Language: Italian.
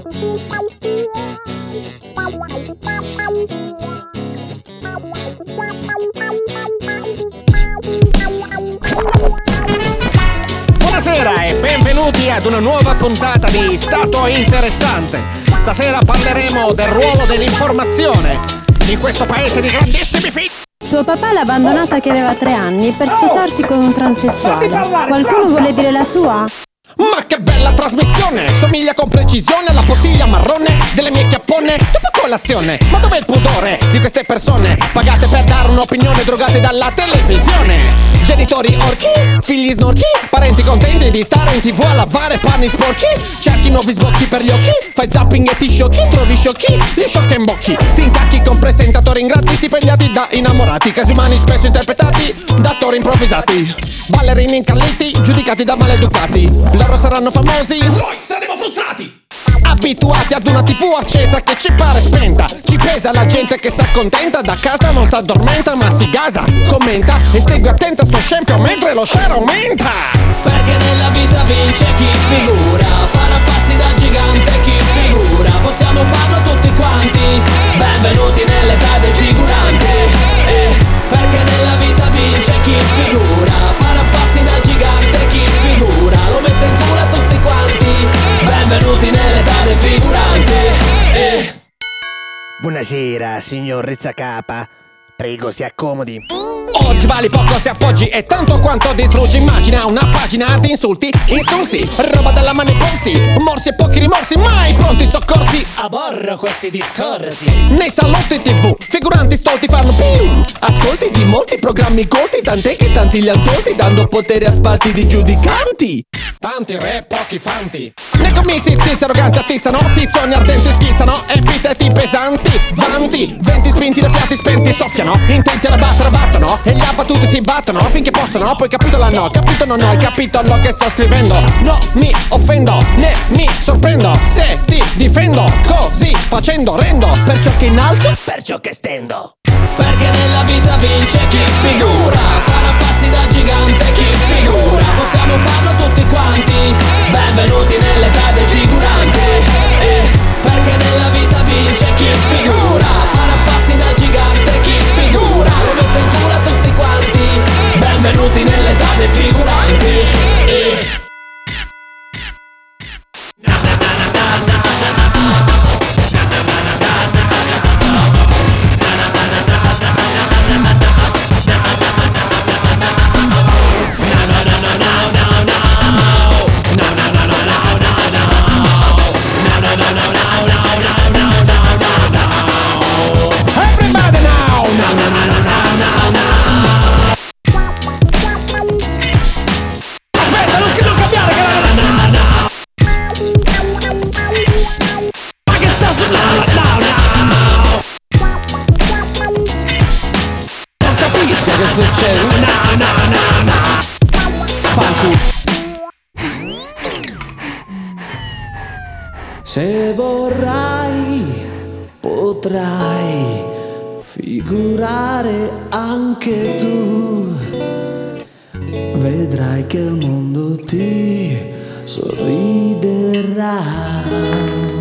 Buonasera e benvenuti ad una nuova puntata di Stato Interessante. Stasera parleremo del ruolo dell'informazione in questo paese di grandissimi figli. Suo papà l'ha abbandonata che aveva 3 anni per sposarsi con un transessuale. Qualcuno vuole dire la sua? Ma che bella trasmissione! Somiglia con precisione alla bottiglia marrone delle mie chiappone dopo colazione. Ma dov'è il pudore di queste persone pagate per dare un'opinione, drogate dalla televisione? Genitori orchi, figli snorchi, parenti contenti di stare in TV a lavare panni sporchi. Cerchi nuovi sbocchi per gli occhi, fai zapping e ti sciocchi, trovi sciocchi, gli sciocchi in bocchi. Ti incacchi con presentatori ingrati stipendiati da innamorati, casi umani spesso interpretati da attori improvvisati. Ballerini incalliti, giudicati da maleducati. Loro saranno famosi, noi saremo frustrati. Abituati ad una TV accesa che ci pare spenta. Ci pesa la gente che s'accontenta, da casa non s'addormenta ma si gasa. Commenta e segue attento sto scempio mentre lo share aumenta. Perché nella vita vince chi figura, farà passi da gigante chi figura. Possiamo farlo tutti quanti, benvenuti nell'età del figurante. Perché nella vita vince chi figura, farà passi da gigante chi figura. Lo mette in culo a tutti quanti, benvenuti nell'età del figurante. Buonasera, signor Rizzacapa. Prego, si accomodi. Oggi vali poco se appoggi e tanto quanto distruggi. Immagina una pagina di insulti, insulsi, roba dalla mano ai polsi, morsi e pochi rimorsi, mai pronti soccorsi. Aborro questi discorsi. Nei salotti TV, figuranti stolti fanno più ascolti di molti programmi colti, tant'è che tanti li han tolti, dando potere a spalti di giudicanti. Tanti re, pochi fanti. Nei comizi tizi arroganti attizzano, tizzoni ardenti schizzano, epiteti pesanti, vanti, venti spinti, le fiati spenti soffiano, intenti a battono e gli abbattuti si battono finché possono. Poi capito la no, capito non ho capito lo che sto scrivendo. No, mi offendo, né mi sorprendo se ti difendo. Così facendo rendo per ciò che innalzo, per ciò che stendo. Perché nella vita vince chi figura, farà passi da gigante chi figura. Possiamo farlo tutti quanti, benvenuti nell'età del figurante. Perché nella vita vince chi figura, farà passi da gigante chi figura. Lo mette in culo a tutti quanti, benvenuti nell'età del figurante. Se vorrai, potrai figurare anche tu. Vedrai che il mondo ti sorriderà.